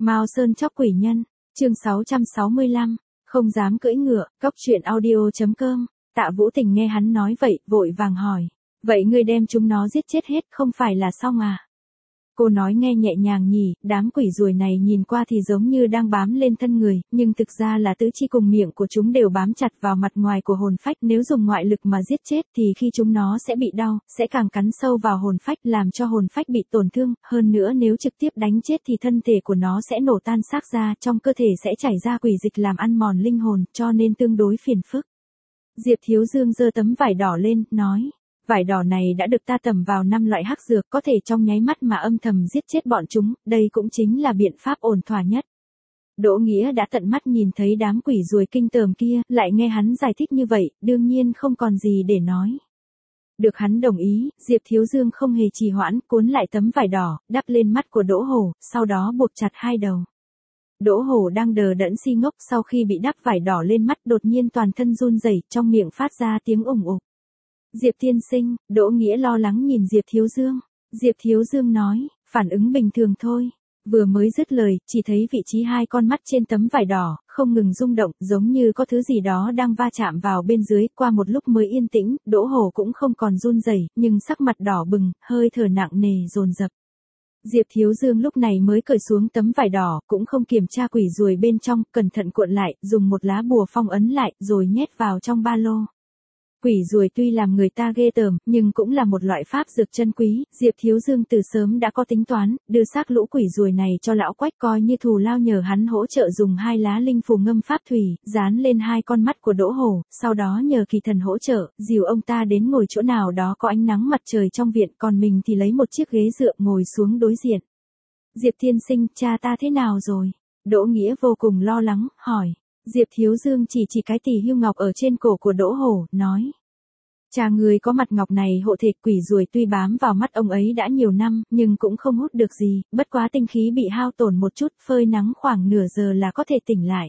Mao Sơn chóc quỷ nhân, chương 665, không dám cưỡi ngựa, cóc truyện audio.com. Tạ Vũ Tình nghe hắn nói vậy, vội vàng hỏi, vậy ngươi đem chúng nó giết chết hết không phải là xong à? Cô nói nghe nhẹ nhàng nhỉ, đám quỷ ruồi này nhìn qua thì giống như đang bám lên thân người, nhưng thực ra là tứ chi cùng miệng của chúng đều bám chặt vào mặt ngoài của hồn phách, nếu dùng ngoại lực mà giết chết thì khi chúng nó sẽ bị đau, sẽ càng cắn sâu vào hồn phách làm cho hồn phách bị tổn thương, hơn nữa nếu trực tiếp đánh chết thì thân thể của nó sẽ nổ tan xác ra, trong cơ thể sẽ chảy ra quỷ dịch làm ăn mòn linh hồn, cho nên tương đối phiền phức. Diệp Thiếu Dương giơ tấm vải đỏ lên, nói. Vải đỏ này đã được ta tẩm vào 5 loại hắc dược có thể trong nháy mắt mà âm thầm giết chết bọn chúng, đây cũng chính là biện pháp ổn thỏa nhất. Đỗ Nghĩa đã tận mắt nhìn thấy đám quỷ ruồi kinh tởm kia, lại nghe hắn giải thích như vậy, đương nhiên không còn gì để nói. Được hắn đồng ý, Diệp Thiếu Dương không hề trì hoãn, cuốn lại tấm vải đỏ, đắp lên mắt của Đỗ Hổ, sau đó buộc chặt hai đầu. Đỗ Hổ đang đờ đẫn si ngốc sau khi bị đắp vải đỏ lên mắt đột nhiên toàn thân run rẩy, trong miệng phát ra tiếng ủng ục. Diệp tiên sinh, Đỗ Nghĩa lo lắng nhìn Diệp Thiếu Dương. Diệp Thiếu Dương nói, phản ứng bình thường thôi. Vừa mới dứt lời, chỉ thấy vị trí hai con mắt trên tấm vải đỏ, không ngừng rung động, giống như có thứ gì đó đang va chạm vào bên dưới, qua một lúc mới yên tĩnh, Đỗ Hổ cũng không còn run rẩy, nhưng sắc mặt đỏ bừng, hơi thở nặng nề dồn dập. Diệp Thiếu Dương lúc này mới cởi xuống tấm vải đỏ, cũng không kiểm tra quỷ ruồi bên trong, cẩn thận cuộn lại, dùng một lá bùa phong ấn lại, rồi nhét vào trong ba lô. Quỷ ruồi tuy làm người ta ghê tởm, nhưng cũng là một loại pháp dược chân quý, Diệp Thiếu Dương từ sớm đã có tính toán, đưa xác lũ quỷ ruồi này cho lão Quách coi như thù lao nhờ hắn hỗ trợ dùng 2 lá linh phù ngâm pháp thủy, dán lên 2 con mắt của Đỗ Hổ, sau đó nhờ kỳ thần hỗ trợ, dìu ông ta đến ngồi chỗ nào đó có ánh nắng mặt trời trong viện, còn mình thì lấy một chiếc ghế dựa ngồi xuống đối diện. Diệp tiên sinh, cha ta thế nào rồi? Đỗ Nghĩa vô cùng lo lắng, hỏi. Diệp Thiếu Dương chỉ cái tỳ hưu ngọc ở trên cổ của Đỗ Hổ, nói. Cha người có mặt ngọc này hộ thể, quỷ ruồi tuy bám vào mắt ông ấy đã nhiều năm, nhưng cũng không hút được gì, bất quá tinh khí bị hao tổn một chút, phơi nắng khoảng nửa giờ là có thể tỉnh lại.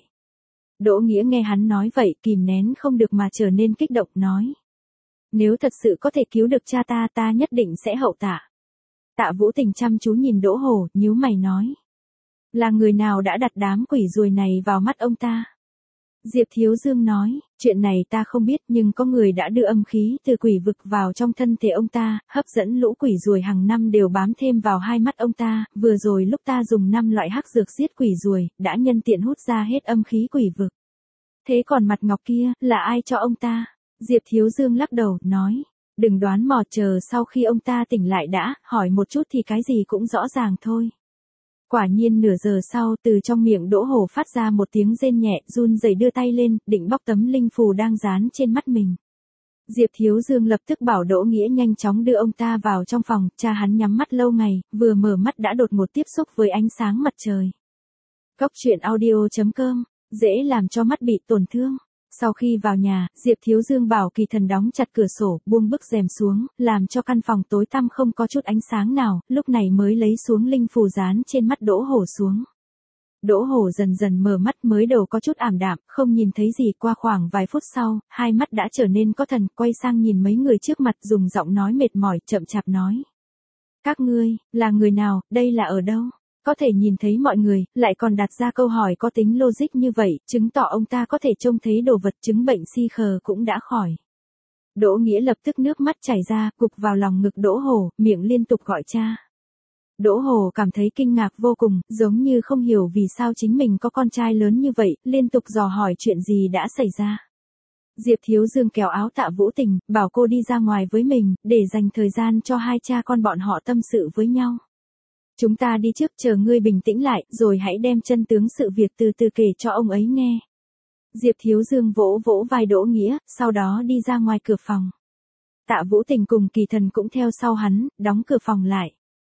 Đỗ Nghĩa nghe hắn nói vậy, kìm nén không được mà trở nên kích động, nói. Nếu thật sự có thể cứu được cha ta nhất định sẽ hậu tạ. Tạ Vũ Tình chăm chú nhìn Đỗ Hổ, nhíu mày nói. Là người nào đã đặt đám quỷ ruồi này vào mắt ông ta? Diệp Thiếu Dương nói, chuyện này ta không biết nhưng có người đã đưa âm khí từ quỷ vực vào trong thân thể ông ta, hấp dẫn lũ quỷ ruồi hàng năm đều bám thêm vào hai mắt ông ta, vừa rồi lúc ta dùng 5 loại hắc dược giết quỷ ruồi, đã nhân tiện hút ra hết âm khí quỷ vực. Thế còn mặt ngọc kia, là ai cho ông ta? Diệp Thiếu Dương lắc đầu, nói, đừng đoán mò, chờ sau khi ông ta tỉnh lại đã, hỏi một chút thì cái gì cũng rõ ràng thôi. Quả nhiên nửa giờ sau, từ trong miệng Đỗ Hổ phát ra một tiếng rên nhẹ, run rẩy đưa tay lên, định bóc tấm linh phù đang dán trên mắt mình. Diệp Thiếu Dương lập tức bảo Đỗ Nghĩa nhanh chóng đưa ông ta vào trong phòng, cha hắn nhắm mắt lâu ngày, vừa mở mắt đã đột ngột tiếp xúc với ánh sáng mặt trời. Cóc truyện audio.com, dễ làm cho mắt bị tổn thương. Sau khi vào nhà, Diệp Thiếu Dương bảo kỳ thần đóng chặt cửa sổ, buông bức rèm xuống, làm cho căn phòng tối tăm không có chút ánh sáng nào, lúc này mới lấy xuống linh phù dán trên mắt Đỗ Hổ xuống. Đỗ Hổ dần dần mở mắt, mới đầu có chút ảm đạm, không nhìn thấy gì, qua khoảng vài phút sau, hai mắt đã trở nên có thần, quay sang nhìn mấy người trước mặt, dùng giọng nói mệt mỏi, chậm chạp nói. Các ngươi, là người nào, đây là ở đâu? Có thể nhìn thấy mọi người, lại còn đặt ra câu hỏi có tính logic như vậy, chứng tỏ ông ta có thể trông thấy đồ vật, chứng bệnh si khờ cũng đã khỏi. Đỗ Nghĩa lập tức nước mắt chảy ra, cục vào lòng ngực Đỗ Hổ, miệng liên tục gọi cha. Đỗ Hổ cảm thấy kinh ngạc vô cùng, giống như không hiểu vì sao chính mình có con trai lớn như vậy, liên tục dò hỏi chuyện gì đã xảy ra. Diệp Thiếu Dương kéo áo Tạ Vũ Tình, bảo cô đi ra ngoài với mình, để dành thời gian cho hai cha con bọn họ tâm sự với nhau. Chúng ta đi trước, chờ ngươi bình tĩnh lại, rồi hãy đem chân tướng sự việc từ từ kể cho ông ấy nghe. Diệp Thiếu Dương vỗ vỗ vai Đỗ Nghĩa, sau đó đi ra ngoài cửa phòng. Tạ Vũ Tình cùng kỳ thần cũng theo sau hắn, đóng cửa phòng lại.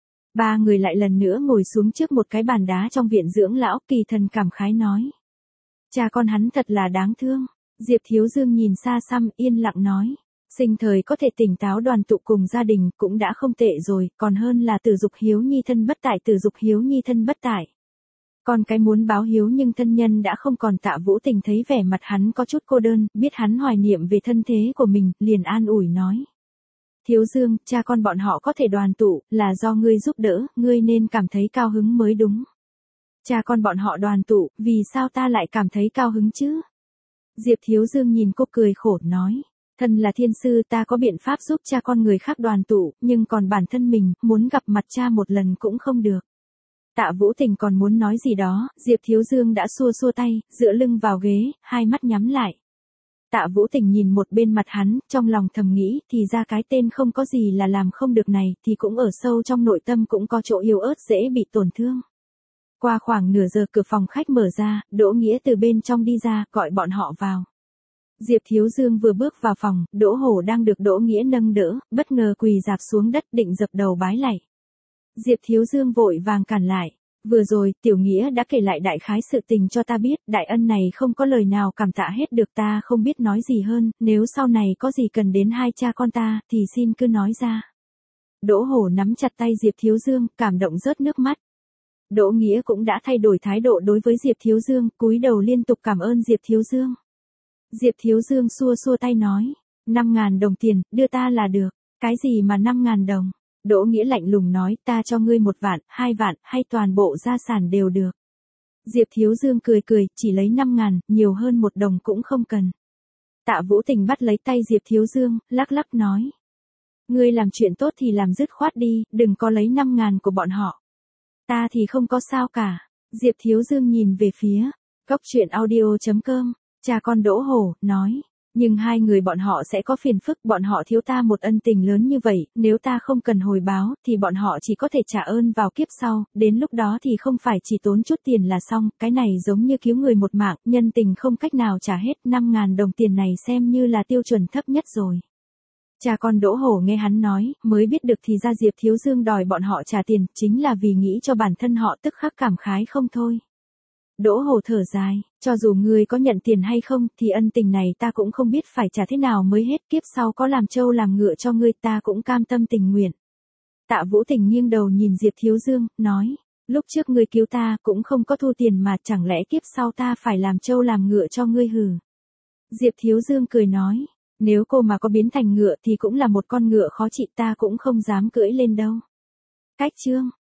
Ba người lại lần nữa ngồi xuống trước một cái bàn đá trong viện dưỡng lão, kỳ thần cảm khái nói. Cha con hắn thật là đáng thương. Diệp Thiếu Dương nhìn xa xăm, yên lặng nói. Sinh thời có thể tỉnh táo đoàn tụ cùng gia đình cũng đã không tệ rồi, còn hơn là tử dục hiếu nhi thân bất tại, tử dục hiếu nhi thân bất tại. Còn cái muốn báo hiếu nhưng thân nhân đã không còn. Tạ Vũ Tình thấy vẻ mặt hắn có chút cô đơn, biết hắn hoài niệm về thân thế của mình, liền an ủi nói. Thiếu Dương, cha con bọn họ có thể đoàn tụ, là do ngươi giúp đỡ, ngươi nên cảm thấy cao hứng mới đúng. Cha con bọn họ đoàn tụ, vì sao ta lại cảm thấy cao hứng chứ? Diệp Thiếu Dương nhìn cô cười khổ nói. Thân là thiên sư ta có biện pháp giúp cha con người khác đoàn tụ, nhưng còn bản thân mình, muốn gặp mặt cha một lần cũng không được. Tạ Vũ Tình còn muốn nói gì đó, Diệp Thiếu Dương đã xua xua tay, dựa lưng vào ghế, hai mắt nhắm lại. Tạ Vũ Tình nhìn một bên mặt hắn, trong lòng thầm nghĩ, thì ra cái tên không có gì là làm không được này, thì cũng ở sâu trong nội tâm cũng có chỗ yếu ớt dễ bị tổn thương. Qua khoảng nửa giờ cửa phòng khách mở ra, Đỗ Nghĩa từ bên trong đi ra, gọi bọn họ vào. Diệp Thiếu Dương vừa bước vào phòng, Đỗ Hổ đang được Đỗ Nghĩa nâng đỡ, bất ngờ quỳ rạp xuống đất định dập đầu bái lạy. Diệp Thiếu Dương vội vàng cản lại. Vừa rồi, Tiểu Nghĩa đã kể lại đại khái sự tình cho ta biết, đại ân này không có lời nào cảm tạ hết được, ta không biết nói gì hơn, nếu sau này có gì cần đến hai cha con ta, thì xin cứ nói ra. Đỗ Hổ nắm chặt tay Diệp Thiếu Dương, cảm động rớt nước mắt. Đỗ Nghĩa cũng đã thay đổi thái độ đối với Diệp Thiếu Dương, cúi đầu liên tục cảm ơn Diệp Thiếu Dương. Diệp Thiếu Dương xua xua tay nói, 5.000 đồng tiền, đưa ta là được. Cái gì mà 5.000 đồng? Đỗ Nghĩa lạnh lùng nói, ta cho ngươi 1 vạn, 2 vạn, hay toàn bộ gia sản đều được. Diệp Thiếu Dương cười cười, chỉ lấy 5.000, nhiều hơn 1 đồng cũng không cần. Tạ Vũ Tình bắt lấy tay Diệp Thiếu Dương, lắc lắc nói. Ngươi làm chuyện tốt thì làm dứt khoát đi, đừng có lấy 5.000 của bọn họ. Ta thì không có sao cả. Diệp Thiếu Dương nhìn về phía góc truyện audio.com, cha con Đỗ Hổ, nói. Nhưng hai người bọn họ sẽ có phiền phức, bọn họ thiếu ta một ân tình lớn như vậy, nếu ta không cần hồi báo, thì bọn họ chỉ có thể trả ơn vào kiếp sau, đến lúc đó thì không phải chỉ tốn chút tiền là xong, cái này giống như cứu người một mạng, nhân tình không cách nào trả hết, 5.000 đồng tiền này xem như là tiêu chuẩn thấp nhất rồi. Cha con Đỗ Hổ nghe hắn nói, mới biết được thì ra Diệp Thiếu Dương đòi bọn họ trả tiền, chính là vì nghĩ cho bản thân họ, tức khắc cảm khái không thôi. Đỗ Hổ thở dài, cho dù ngươi có nhận tiền hay không, thì ân tình này ta cũng không biết phải trả thế nào mới hết, kiếp sau có làm trâu làm ngựa cho ngươi ta cũng cam tâm tình nguyện. Tạ Vũ Tình nghiêng đầu nhìn Diệp Thiếu Dương, nói, lúc trước ngươi cứu ta cũng không có thu tiền mà, chẳng lẽ kiếp sau ta phải làm trâu làm ngựa cho ngươi hử? Diệp Thiếu Dương cười nói, nếu cô mà có biến thành ngựa thì cũng là một con ngựa khó trị, ta cũng không dám cưỡi lên đâu. Cách chương